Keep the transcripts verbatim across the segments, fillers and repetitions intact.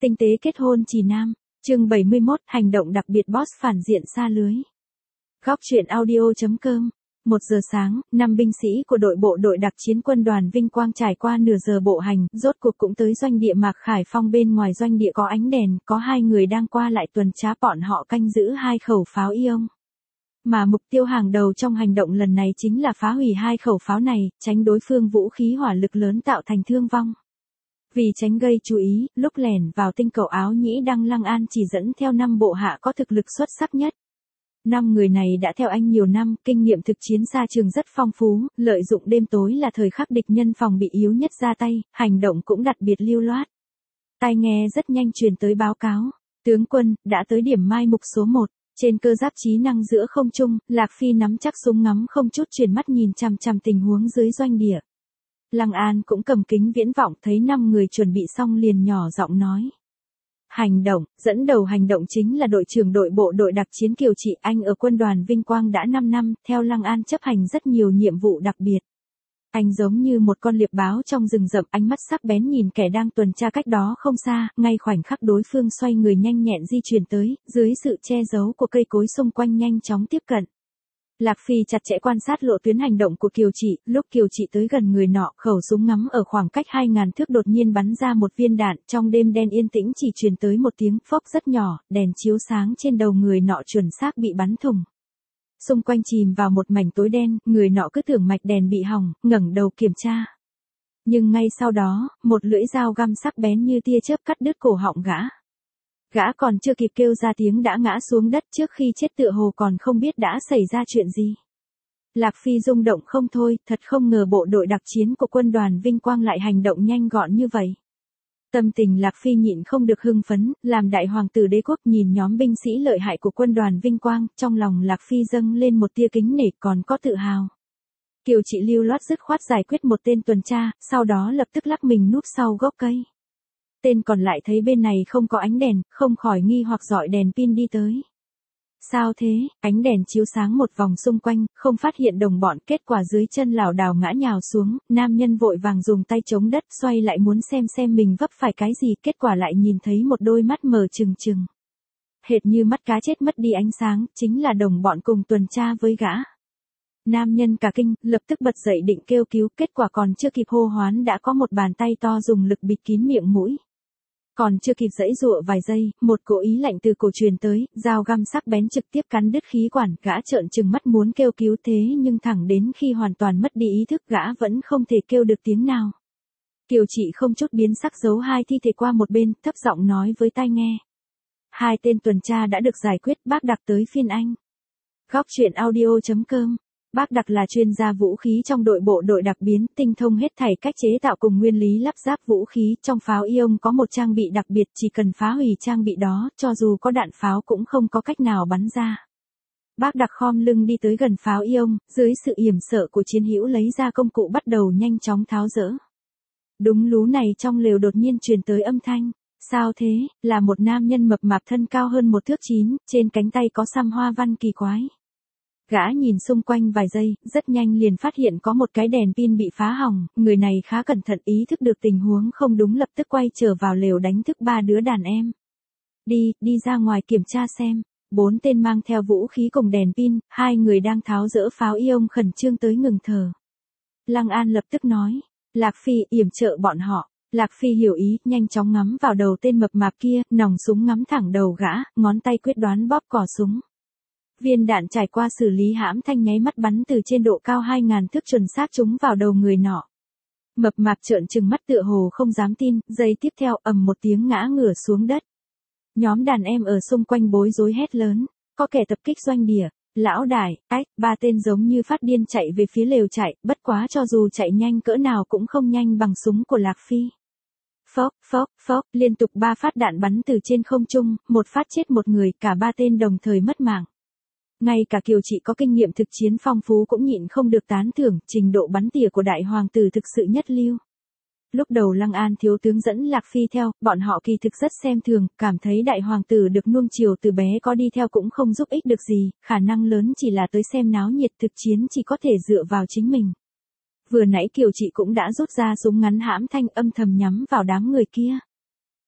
Tinh tế kết hôn trì nam. Chương bảy mươi mốt, hành động đặc biệt boss phản diện xa lưới. Góc truyện audio chấm com. Một giờ sáng, năm binh sĩ của đội bộ đội đặc chiến quân đoàn Vinh Quang trải qua nửa giờ bộ hành, rốt cuộc cũng tới doanh địa Mạc Khải Phong. Bên ngoài doanh địa có ánh đèn, có hai người đang qua lại tuần tra, bọn họ canh giữ hai khẩu pháo ion. Mà mục tiêu hàng đầu trong hành động lần này chính là phá hủy hai khẩu pháo này, tránh đối phương vũ khí hỏa lực lớn tạo thành thương vong. Vì tránh gây chú ý, lúc lẻn vào tinh cầu áo nhĩ đăng, Lăng An chỉ dẫn theo năm bộ hạ có thực lực xuất sắc nhất. Năm người này đã theo anh nhiều năm, kinh nghiệm thực chiến xa trường rất phong phú, lợi dụng đêm tối là thời khắc địch nhân phòng bị yếu nhất ra tay, hành động cũng đặc biệt lưu loát. Tai nghe rất nhanh truyền tới báo cáo. Tướng quân, đã tới điểm mai mục số một. Trên cơ giáp trí năng giữa không trung, Lạc Phi nắm chắc súng ngắm không chút chuyển mắt nhìn chằm chằm tình huống dưới doanh địa. Lăng An cũng cầm kính viễn vọng, thấy năm người chuẩn bị xong liền nhỏ giọng nói. Hành động, dẫn đầu hành động chính là đội trưởng đội bộ đội đặc chiến Kiều Trị. Anh ở quân đoàn Vinh Quang đã năm năm, theo Lăng An chấp hành rất nhiều nhiệm vụ đặc biệt. Anh giống như một con liệp báo trong rừng rậm, ánh mắt sắc bén nhìn kẻ đang tuần tra cách đó không xa, ngay khoảnh khắc đối phương xoay người nhanh nhẹn di chuyển tới, dưới sự che giấu của cây cối xung quanh nhanh chóng tiếp cận. Lạc Phi chặt chẽ quan sát lộ tuyến hành động của Kiều Trị, lúc Kiều Trị tới gần người nọ, khẩu súng ngắm ở khoảng cách hai ngàn thước đột nhiên bắn ra một viên đạn, trong đêm đen yên tĩnh chỉ truyền tới một tiếng phốc rất nhỏ, đèn chiếu sáng trên đầu người nọ chuẩn xác bị bắn thủng. Xung quanh chìm vào một mảnh tối đen, người nọ cứ tưởng mạch đèn bị hỏng, ngẩng đầu kiểm tra. Nhưng ngay sau đó, một lưỡi dao găm sắc bén như tia chớp cắt đứt cổ họng gã. Gã còn chưa kịp kêu ra tiếng đã ngã xuống đất, trước khi chết tựa hồ còn không biết đã xảy ra chuyện gì. Lạc Phi rung động không thôi, thật không ngờ bộ đội đặc chiến của quân đoàn Vinh Quang lại hành động nhanh gọn như vậy. Tâm tình Lạc Phi nhịn không được hưng phấn, làm đại hoàng tử đế quốc nhìn nhóm binh sĩ lợi hại của quân đoàn Vinh Quang, trong lòng Lạc Phi dâng lên một tia kính nể còn có tự hào. Kiều Trị lưu loát dứt khoát giải quyết một tên tuần tra, sau đó lập tức lắc mình núp sau gốc cây. Tên còn lại thấy bên này không có ánh đèn, không khỏi nghi hoặc dọi đèn pin đi tới. Sao thế? Ánh đèn chiếu sáng một vòng xung quanh, không phát hiện đồng bọn, kết quả dưới chân lảo đảo ngã nhào xuống, nam nhân vội vàng dùng tay chống đất xoay lại muốn xem xem mình vấp phải cái gì, kết quả lại nhìn thấy một đôi mắt mờ trừng trừng. Hệt như mắt cá chết mất đi ánh sáng, chính là đồng bọn cùng tuần tra với gã. Nam nhân cả kinh, lập tức bật dậy định kêu cứu, kết quả còn chưa kịp hô hoán đã có một bàn tay to dùng lực bịt kín miệng mũi. Còn chưa kịp giãy giụa vài giây, một cỗ ý lạnh từ cổ truyền tới, dao găm sắc bén trực tiếp cắn đứt khí quản, gã trợn trừng mắt muốn kêu cứu thế nhưng thẳng đến khi hoàn toàn mất đi ý thức gã vẫn không thể kêu được tiếng nào. Kiều Trị không chút biến sắc giấu hai thi thể qua một bên, thấp giọng nói với tai nghe. Hai tên tuần tra đã được giải quyết, bác Đặc tới phiên anh. Góc truyện audio chấm com. Bác Đặc là chuyên gia vũ khí trong đội bộ đội đặc biến, tinh thông hết thảy cách chế tạo cùng nguyên lý lắp ráp vũ khí. Trong pháo ion có một trang bị đặc biệt, chỉ cần phá hủy trang bị đó, cho dù có đạn pháo cũng không có cách nào bắn ra. Bác Đặc khom lưng đi tới gần pháo ion, dưới sự yểm sợ của chiến hữu lấy ra công cụ bắt đầu nhanh chóng tháo dỡ. Đúng lú này trong lều đột nhiên truyền tới âm thanh. Sao thế? Là một nam nhân mập mạp thân cao hơn một thước chín, trên cánh tay có xăm hoa văn kỳ quái. Gã nhìn xung quanh vài giây, rất nhanh liền phát hiện có một cái đèn pin bị phá hỏng, người này khá cẩn thận ý thức được tình huống không đúng lập tức quay trở vào lều đánh thức ba đứa đàn em. Đi, đi ra ngoài kiểm tra xem. Bốn tên mang theo vũ khí cùng đèn pin, hai người đang tháo dỡ pháo ion khẩn trương tới ngừng thở. Lăng An lập tức nói, Lạc Phi yểm trợ bọn họ. Lạc Phi hiểu ý, nhanh chóng ngắm vào đầu tên mập mạp kia, nòng súng ngắm thẳng đầu gã, ngón tay quyết đoán bóp cò súng. Viên đạn trải qua xử lý hãm thanh nháy mắt bắn từ trên độ cao hai ngàn thước chuẩn xác trúng vào đầu người nọ. Mập mạp trợn trừng mắt tựa hồ không dám tin, giây tiếp theo ầm một tiếng ngã ngửa xuống đất. Nhóm đàn em ở xung quanh bối rối hét lớn, có kẻ tập kích doanh địa. Lão đại, ách, ba tên giống như phát điên chạy về phía lều chạy, bất quá cho dù chạy nhanh cỡ nào cũng không nhanh bằng súng của Lạc Phi. Phốc, phốc, phốc, liên tục ba phát đạn bắn từ trên không trung, một phát chết một người, cả ba tên đồng thời mất mạng. Ngay cả Kiều Trị có kinh nghiệm thực chiến phong phú cũng nhịn không được tán thưởng, trình độ bắn tỉa của đại hoàng tử thực sự nhất lưu. Lúc đầu Lăng An thiếu tướng dẫn Lạc Phi theo, bọn họ kỳ thực rất xem thường, cảm thấy đại hoàng tử được nuông chiều từ bé có đi theo cũng không giúp ích được gì, khả năng lớn chỉ là tới xem náo nhiệt, thực chiến chỉ có thể dựa vào chính mình. Vừa nãy Kiều Trị cũng đã rút ra súng ngắn hãm thanh âm thầm nhắm vào đám người kia.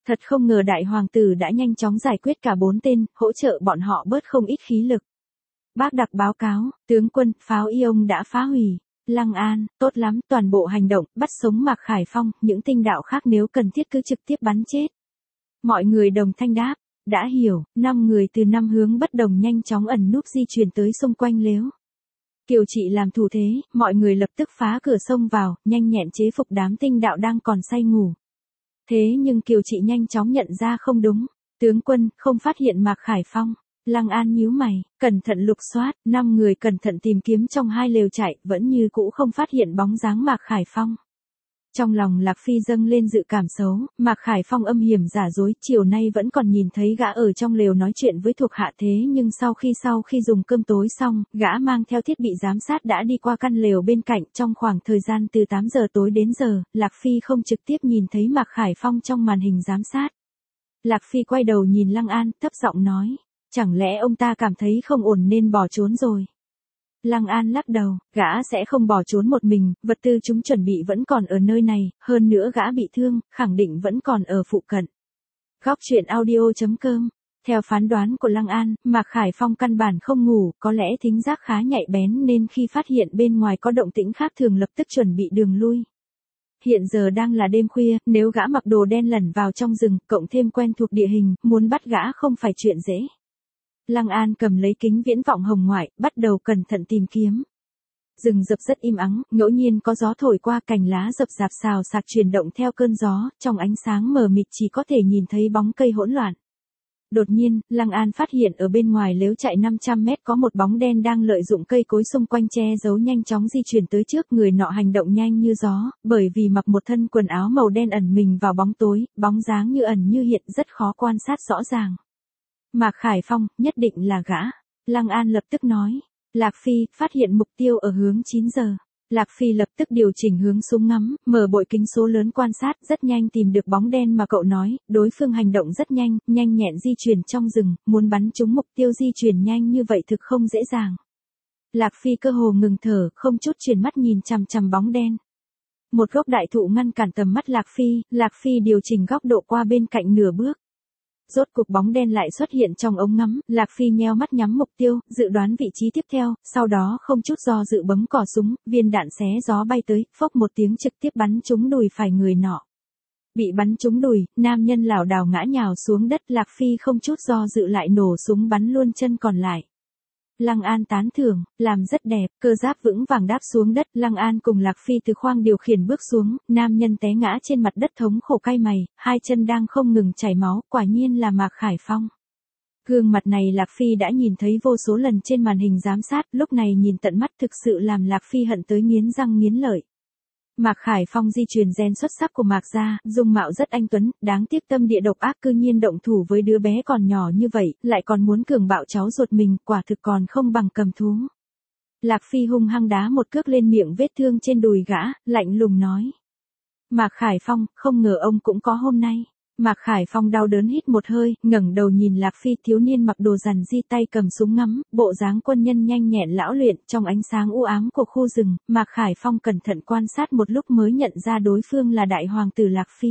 Thật không ngờ đại hoàng tử đã nhanh chóng giải quyết cả bốn tên, hỗ trợ bọn họ bớt không ít khí lực. Bác đặc báo cáo, tướng quân, pháo Ion đã phá hủy. Lăng An, tốt lắm, toàn bộ hành động, bắt sống Mạc Khải Phong, những tinh đạo khác nếu cần thiết cứ trực tiếp bắn chết. Mọi người đồng thanh đáp, đã hiểu, năm người từ năm hướng bất đồng nhanh chóng ẩn núp di chuyển tới xung quanh lếu. Kiều Trị làm thủ thế, mọi người lập tức phá cửa sông vào, nhanh nhẹn chế phục đám tinh đạo đang còn say ngủ. Thế nhưng Kiều Trị nhanh chóng nhận ra không đúng, tướng quân, không phát hiện Mạc Khải Phong. Lăng An nhíu mày, cẩn thận lục soát, năm người cẩn thận tìm kiếm trong hai lều chạy, vẫn như cũ không phát hiện bóng dáng Mạc Khải Phong. Trong lòng Lạc Phi dâng lên dự cảm xấu, Mạc Khải Phong âm hiểm giả dối, chiều nay vẫn còn nhìn thấy gã ở trong lều nói chuyện với thuộc hạ thế nhưng sau khi sau khi dùng cơm tối xong, gã mang theo thiết bị giám sát đã đi qua căn lều bên cạnh trong khoảng thời gian từ tám giờ tối đến giờ, Lạc Phi không trực tiếp nhìn thấy Mạc Khải Phong trong màn hình giám sát. Lạc Phi quay đầu nhìn Lăng An, thấp giọng nói, chẳng lẽ ông ta cảm thấy không ổn nên bỏ trốn rồi. Lăng An lắc đầu, gã sẽ không bỏ trốn một mình, vật tư chúng chuẩn bị vẫn còn ở nơi này, hơn nữa gã bị thương, khẳng định vẫn còn ở phụ cận. Góc truyện audio chấm com. Theo phán đoán của Lăng An, Mạc Khải Phong căn bản không ngủ, có lẽ thính giác khá nhạy bén nên khi phát hiện bên ngoài có động tĩnh khác thường lập tức chuẩn bị đường lui. Hiện giờ đang là đêm khuya, nếu gã mặc đồ đen lẩn vào trong rừng, cộng thêm quen thuộc địa hình, muốn bắt gã không phải chuyện dễ. Lăng An cầm lấy kính viễn vọng hồng ngoại, bắt đầu cẩn thận tìm kiếm. Rừng rậm rất im ắng, ngẫu nhiên có gió thổi qua, cành lá rậm rạp xào xạc chuyển động theo cơn gió, trong ánh sáng mờ mịt chỉ có thể nhìn thấy bóng cây hỗn loạn. Đột nhiên, Lăng An phát hiện ở bên ngoài lếu chạy năm trăm mét có một bóng đen đang lợi dụng cây cối xung quanh che giấu nhanh chóng di chuyển tới trước, người nọ hành động nhanh như gió, bởi vì mặc một thân quần áo màu đen ẩn mình vào bóng tối, bóng dáng như ẩn như hiện rất khó quan sát rõ ràng. Mạc Khải Phong, nhất định là gã. Lăng An lập tức nói. Lạc Phi, phát hiện mục tiêu ở hướng chín giờ. Lạc Phi lập tức điều chỉnh hướng súng ngắm, mở bội kính số lớn quan sát, rất nhanh tìm được bóng đen mà cậu nói, đối phương hành động rất nhanh, nhanh nhẹn di chuyển trong rừng, muốn bắn trúng mục tiêu di chuyển nhanh như vậy thực không dễ dàng. Lạc Phi cơ hồ ngừng thở, không chút chuyển mắt nhìn chằm chằm bóng đen. Một gốc đại thụ ngăn cản tầm mắt Lạc Phi, Lạc Phi điều chỉnh góc độ qua bên cạnh nửa bước. Rốt cuộc bóng đen lại xuất hiện trong ống ngắm, Lạc Phi nheo mắt nhắm mục tiêu, dự đoán vị trí tiếp theo, sau đó không chút do dự bấm cò súng, viên đạn xé gió bay tới, phốc một tiếng trực tiếp bắn trúng đùi phải người nọ. Bị bắn trúng đùi, nam nhân lảo đảo ngã nhào xuống đất, Lạc Phi không chút do dự lại nổ súng bắn luôn chân còn lại. Lăng An tán thưởng, làm rất đẹp, cơ giáp vững vàng đáp xuống đất, Lăng An cùng Lạc Phi từ khoang điều khiển bước xuống, nam nhân té ngã trên mặt đất thống khổ cay mày, hai chân đang không ngừng chảy máu, quả nhiên là Mạc Khải Phong. Gương mặt này Lạc Phi đã nhìn thấy vô số lần trên màn hình giám sát, lúc này nhìn tận mắt thực sự làm Lạc Phi hận tới nghiến răng nghiến lợi. Mạc Khải Phong di truyền gen xuất sắc của Mạc gia, dung mạo rất anh tuấn, đáng tiếc tâm địa độc ác cư nhiên động thủ với đứa bé còn nhỏ như vậy, lại còn muốn cường bạo cháu ruột mình, quả thực còn không bằng cầm thú. Lạc Phi hung hăng đá một cước lên miệng vết thương trên đùi gã, lạnh lùng nói. Mạc Khải Phong, không ngờ ông cũng có hôm nay. Mạc Khải Phong đau đớn hít một hơi, ngẩng đầu nhìn Lạc Phi, thiếu niên mặc đồ rằn di tay cầm súng ngắm, bộ dáng quân nhân nhanh nhẹn lão luyện, trong ánh sáng u ám của khu rừng, Mạc Khải Phong cẩn thận quan sát một lúc mới nhận ra đối phương là đại hoàng tử Lạc Phi.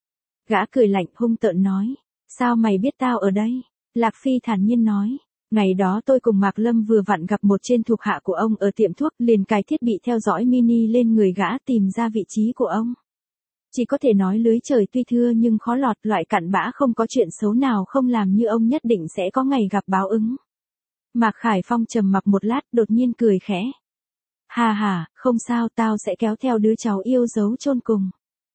Gã cười lạnh hung tợn nói, sao mày biết tao ở đây? Lạc Phi thản nhiên nói, ngày đó tôi cùng Mạc Lâm vừa vặn gặp một trên thuộc hạ của ông ở tiệm thuốc, liền cài thiết bị theo dõi mini lên người gã tìm ra vị trí của ông. Chỉ có thể nói lưới trời tuy thưa nhưng khó lọt, loại cặn bã không có chuyện xấu nào không làm như ông nhất định sẽ có ngày gặp báo ứng. Mạc Khải Phong trầm mặc một lát, đột nhiên cười khẽ. Hà hà, không sao, tao sẽ kéo theo đứa cháu yêu dấu chôn cùng.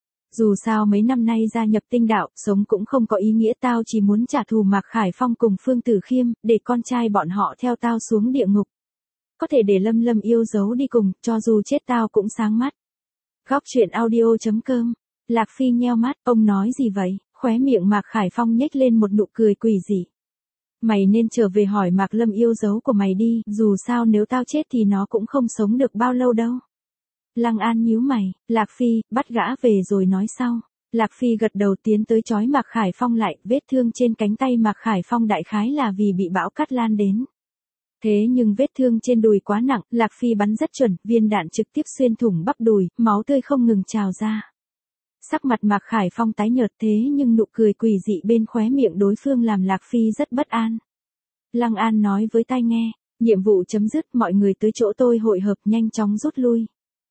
Dù sao mấy năm nay gia nhập tinh đạo, sống cũng không có ý nghĩa, tao chỉ muốn trả thù Mạc Khải Phong cùng Phương Tử Khiêm, để con trai bọn họ theo tao xuống địa ngục. Có thể để Lâm Lâm yêu dấu đi cùng, cho dù chết tao cũng sáng mắt. Góc truyện audio chấm com. Lạc Phi nheo mắt, ông nói gì vậy? Khóe miệng Mạc Khải Phong nhếch lên một nụ cười quỷ dị. Mày nên trở về hỏi Mạc Lâm yêu dấu của mày đi, dù sao nếu tao chết thì nó cũng không sống được bao lâu đâu. Lăng An nhíu mày, Lạc Phi, bắt gã về rồi nói sau. Lạc Phi gật đầu tiến tới chói Mạc Khải Phong lại, vết thương trên cánh tay Mạc Khải Phong đại khái là vì bị bão cát lan đến. Thế nhưng vết thương trên đùi quá nặng, Lạc Phi bắn rất chuẩn, viên đạn trực tiếp xuyên thủng bắp đùi, máu tươi không ngừng trào ra. Sắc mặt Mạc Khải Phong tái nhợt thế nhưng nụ cười quỷ dị bên khóe miệng đối phương làm Lạc Phi rất bất an. Lăng An nói với tai nghe, nhiệm vụ chấm dứt, mọi người tới chỗ tôi hội hợp, nhanh chóng rút lui.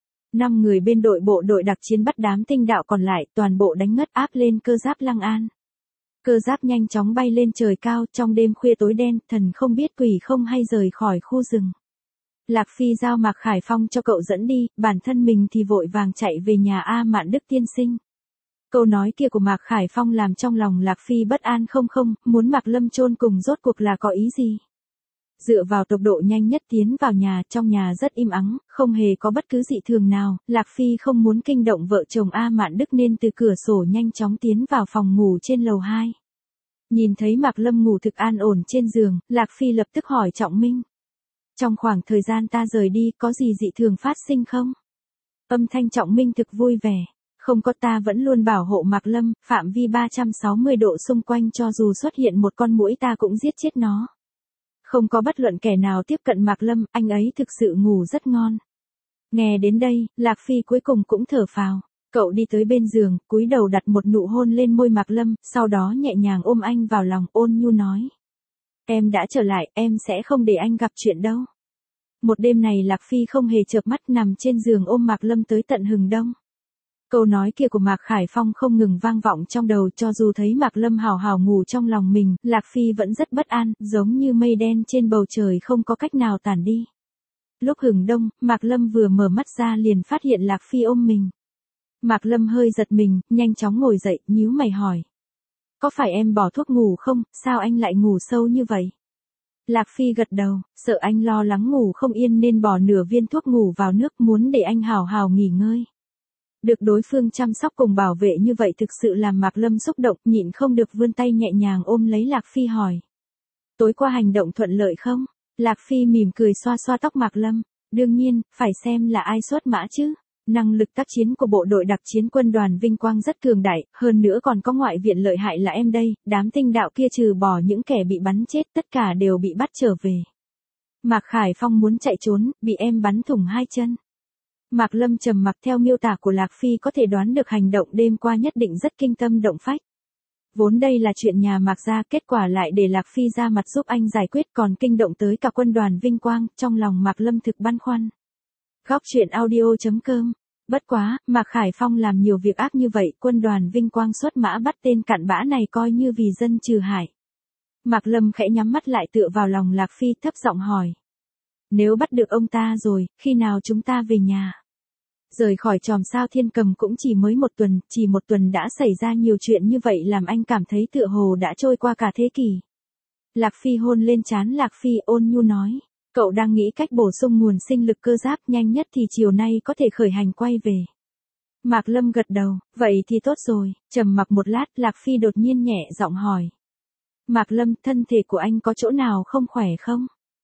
Năm người bên đội bộ đội đặc chiến bắt đám tinh đạo còn lại, toàn bộ đánh ngất áp lên cơ giáp Lăng An. Cơ giáp nhanh chóng bay lên trời cao, trong đêm khuya tối đen, thần không biết quỷ không hay rời khỏi khu rừng. Lạc Phi giao Mạc Khải Phong cho cậu dẫn đi, bản thân mình thì vội vàng chạy về nhà A Mạn Đức tiên sinh. Câu nói kia của Mạc Khải Phong làm trong lòng Lạc Phi bất an, không không, muốn Mạc Lâm chôn cùng rốt cuộc là có ý gì? Dựa vào tốc độ nhanh nhất tiến vào nhà, trong nhà rất im ắng, không hề có bất cứ dị thường nào, Lạc Phi không muốn kinh động vợ chồng A Mạn Đức nên từ cửa sổ nhanh chóng tiến vào phòng ngủ trên lầu hai. Nhìn thấy Mạc Lâm ngủ thực an ổn trên giường, Lạc Phi lập tức hỏi Trọng Minh. Trong khoảng thời gian ta rời đi, có gì dị thường phát sinh không? Âm thanh Trọng Minh thực vui vẻ. Không có, ta vẫn luôn bảo hộ Mạc Lâm, phạm vi ba trăm sáu mươi độ xung quanh, cho dù xuất hiện một con muỗi ta cũng giết chết nó. Không có bất luận kẻ nào tiếp cận Mạc Lâm, anh ấy thực sự ngủ rất ngon. Nghe đến đây, Lạc Phi cuối cùng cũng thở phào. Cậu đi tới bên giường, cúi đầu đặt một nụ hôn lên môi Mạc Lâm, sau đó nhẹ nhàng ôm anh vào lòng, ôn nhu nói. Em đã trở lại, em sẽ không để anh gặp chuyện đâu. Một đêm này Lạc Phi không hề chợp mắt, nằm trên giường ôm Mạc Lâm tới tận hừng đông. Câu nói kia của Mạc Khải Phong không ngừng vang vọng trong đầu, cho dù thấy Mạc Lâm hào hào ngủ trong lòng mình, Lạc Phi vẫn rất bất an, giống như mây đen trên bầu trời không có cách nào tản đi. Lúc hừng đông, Mạc Lâm vừa mở mắt ra liền phát hiện Lạc Phi ôm mình. Mạc Lâm hơi giật mình, nhanh chóng ngồi dậy, nhíu mày hỏi. Có phải em bỏ thuốc ngủ không, sao anh lại ngủ sâu như vậy? Lạc Phi gật đầu, sợ anh lo lắng ngủ không yên nên bỏ nửa viên thuốc ngủ vào nước, muốn để anh hào hào nghỉ ngơi. Được đối phương chăm sóc cùng bảo vệ như vậy thực sự làm Mạc Lâm xúc động, nhịn không được vươn tay nhẹ nhàng ôm lấy Lạc Phi hỏi. Tối qua hành động thuận lợi không? Lạc Phi mỉm cười xoa xoa tóc Mạc Lâm. Đương nhiên, phải xem là ai xuất mã chứ. Năng lực tác chiến của bộ đội đặc chiến quân đoàn Vinh Quang rất cường đại, hơn nữa còn có ngoại viện lợi hại là em đây, đám tinh đạo kia trừ bỏ những kẻ bị bắn chết tất cả đều bị bắt trở về. Mạc Khải Phong muốn chạy trốn, bị em bắn thủng hai chân. Mạc Lâm trầm mặc, theo miêu tả của Lạc Phi có thể đoán được hành động đêm qua nhất định rất kinh tâm động phách. Vốn đây là chuyện nhà Mạc gia, kết quả lại để Lạc Phi ra mặt giúp anh giải quyết, còn kinh động tới cả quân đoàn Vinh Quang, trong lòng Mạc Lâm thực băn khoăn. Góc truyện audio chấm com. Bất quá, Mạc Khải Phong làm nhiều việc ác như vậy, quân đoàn Vinh Quang xuất mã bắt tên cặn bã này coi như vì dân trừ hại. Mạc Lâm khẽ nhắm mắt lại tựa vào lòng Lạc Phi, thấp giọng hỏi. Nếu bắt được ông ta rồi, khi nào chúng ta về nhà? Rời khỏi chòm sao Thiên Cầm cũng chỉ mới một tuần, chỉ một tuần đã xảy ra nhiều chuyện như vậy làm anh cảm thấy tựa hồ đã trôi qua cả thế kỷ. Lạc Phi hôn lên trán Lạc Phi, ôn nhu nói. Cậu đang nghĩ cách bổ sung nguồn sinh lực cơ giáp, nhanh nhất thì chiều nay có thể khởi hành quay về. Mạc Lâm gật đầu, vậy thì tốt rồi. Trầm mặc một lát, Lạc Phi đột nhiên nhẹ giọng hỏi. Mạc Lâm, thân thể của anh có chỗ nào không khỏe không?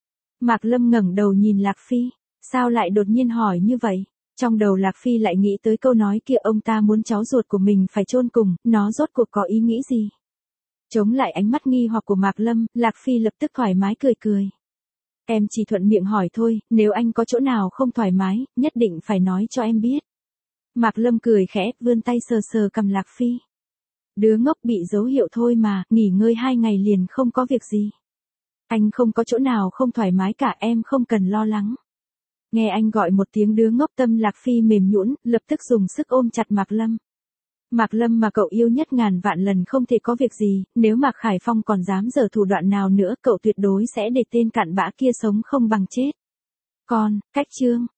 Mạc Lâm ngẩng đầu nhìn Lạc Phi, sao lại đột nhiên hỏi như vậy? Trong đầu Lạc Phi lại nghĩ tới câu nói kia, ông ta muốn cháu ruột của mình phải chôn cùng, nó rốt cuộc có ý nghĩ gì? Chống lại ánh mắt nghi hoặc của Mạc Lâm, Lạc Phi lập tức thoải mái cười cười. Em chỉ thuận miệng hỏi thôi, nếu anh có chỗ nào không thoải mái, nhất định phải nói cho em biết. Mạc Lâm cười khẽ, vươn tay sờ sờ cằm Lạc Phi. Đứa ngốc, bị dấu hiệu thôi mà, nghỉ ngơi hai ngày liền không có việc gì. Anh không có chỗ nào không thoải mái cả, em không cần lo lắng. Nghe anh gọi một tiếng đứa ngốc, tâm Lạc Phi mềm nhũn, lập tức dùng sức ôm chặt Mạc Lâm. Mạc Lâm mà cậu yêu nhất ngàn vạn lần không thể có việc gì, nếu Mạc Khải Phong còn dám giở thủ đoạn nào nữa, cậu tuyệt đối sẽ để tên cặn bã kia sống không bằng chết. Con, cách chương.